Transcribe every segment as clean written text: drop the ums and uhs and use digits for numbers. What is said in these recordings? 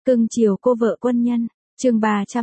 Cưng chiều cô vợ quân nhân, chương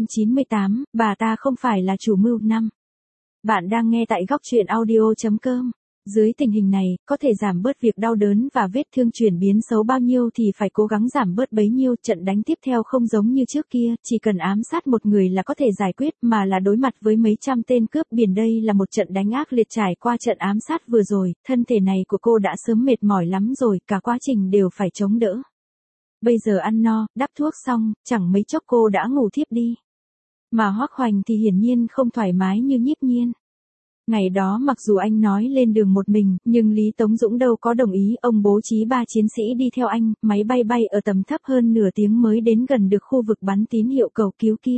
398, bà ta không phải là chủ mưu năm. Bạn đang nghe tại góc truyện audio.com. Dưới tình hình này, có thể giảm bớt việc đau đớn và vết thương chuyển biến xấu bao nhiêu thì phải cố gắng giảm bớt bấy nhiêu. Trận đánh tiếp theo không giống như trước kia, chỉ cần ám sát một người là có thể giải quyết, mà là đối mặt với mấy trăm tên cướp biển. Đây là một trận đánh ác liệt. Trải qua trận ám sát vừa rồi, thân thể này của cô đã sớm mệt mỏi lắm rồi, cả quá trình đều phải chống đỡ. Bây giờ ăn no, đắp thuốc xong, chẳng mấy chốc cô đã ngủ thiếp đi. Mà Hoắc Hoành thì hiển nhiên không thoải mái như Nhiếp Nhiên. Ngày đó mặc dù anh nói lên đường một mình, nhưng Lý Tống Dũng đâu có đồng ý. Ông bố trí 3 chiến sĩ đi theo anh, máy bay bay ở tầm thấp hơn nửa tiếng mới đến gần được khu vực bắn tín hiệu cầu cứu kia.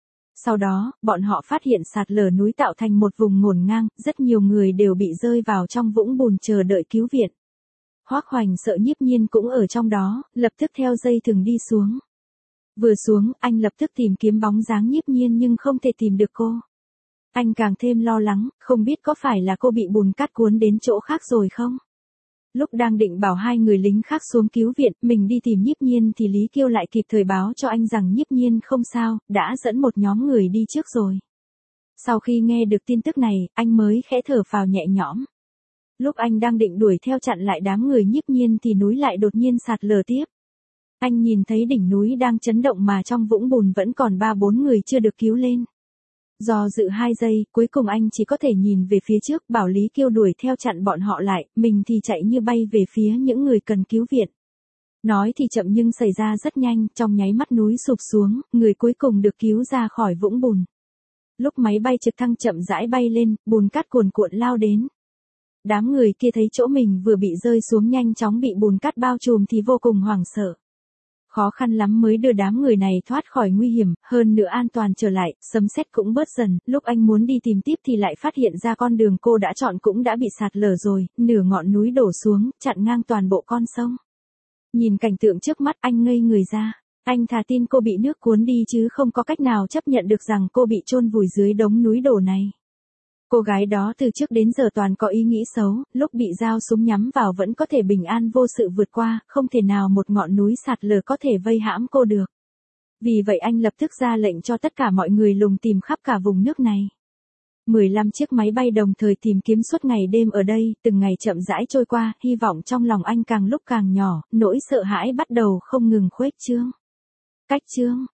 Sau đó, bọn họ phát hiện sạt lở núi tạo thành một vùng ngổn ngang, rất nhiều người đều bị rơi vào trong vũng bùn chờ đợi cứu viện. Hoắc Hoành sợ Nhiếp Nhiên cũng ở trong đó, lập tức theo dây thừng đi xuống. Vừa xuống, anh lập tức tìm kiếm bóng dáng Nhiếp Nhiên nhưng không thể tìm được cô. Anh càng thêm lo lắng, không biết có phải là cô bị bùn cát cuốn đến chỗ khác rồi không? Lúc đang định bảo 2 người lính khác xuống cứu viện, mình đi tìm Nhiếp Nhiên thì Lý Kiêu lại kịp thời báo cho anh rằng Nhiếp Nhiên không sao, đã dẫn một nhóm người đi trước rồi. Sau khi nghe được tin tức này, anh mới khẽ thở phào nhẹ nhõm. Lúc anh đang định đuổi theo chặn lại đám người Nhiếp Nhiên thì núi lại đột nhiên sạt lở tiếp. Anh nhìn thấy đỉnh núi đang chấn động mà trong vũng bùn vẫn còn 3-4 người chưa được cứu lên. Do dự 2 giây, cuối cùng anh chỉ có thể nhìn về phía trước, bảo Lý Kiêu đuổi theo chặn bọn họ lại, mình thì chạy như bay về phía những người cần cứu viện. Nói thì chậm nhưng xảy ra rất nhanh, trong nháy mắt núi sụp xuống, người cuối cùng được cứu ra khỏi vũng bùn. Lúc máy bay trực thăng chậm rãi bay lên, bùn cát cuồn cuộn lao đến. Đám người kia thấy chỗ mình vừa bị rơi xuống nhanh chóng bị bùn cát bao trùm thì vô cùng hoảng sợ. Khó khăn lắm mới đưa đám người này thoát khỏi nguy hiểm, hơn nữa an toàn trở lại, sấm sét cũng bớt dần. Lúc anh muốn đi tìm tiếp thì lại phát hiện ra con đường cô đã chọn cũng đã bị sạt lở rồi, nửa ngọn núi đổ xuống, chặn ngang toàn bộ con sông. Nhìn cảnh tượng trước mắt anh ngây người ra. Anh thà tin cô bị nước cuốn đi chứ không có cách nào chấp nhận được rằng cô bị chôn vùi dưới đống núi đổ này. Cô gái đó từ trước đến giờ toàn có ý nghĩ xấu, lúc bị dao súng nhắm vào vẫn có thể bình an vô sự vượt qua, không thể nào một ngọn núi sạt lở có thể vây hãm cô được. Vì vậy anh lập tức ra lệnh cho tất cả mọi người lùng tìm khắp cả vùng nước này. 15 chiếc máy bay đồng thời tìm kiếm suốt ngày đêm ở đây, từng ngày chậm rãi trôi qua, hy vọng trong lòng anh càng lúc càng nhỏ, nỗi sợ hãi bắt đầu không ngừng khuếch trương. Cách chương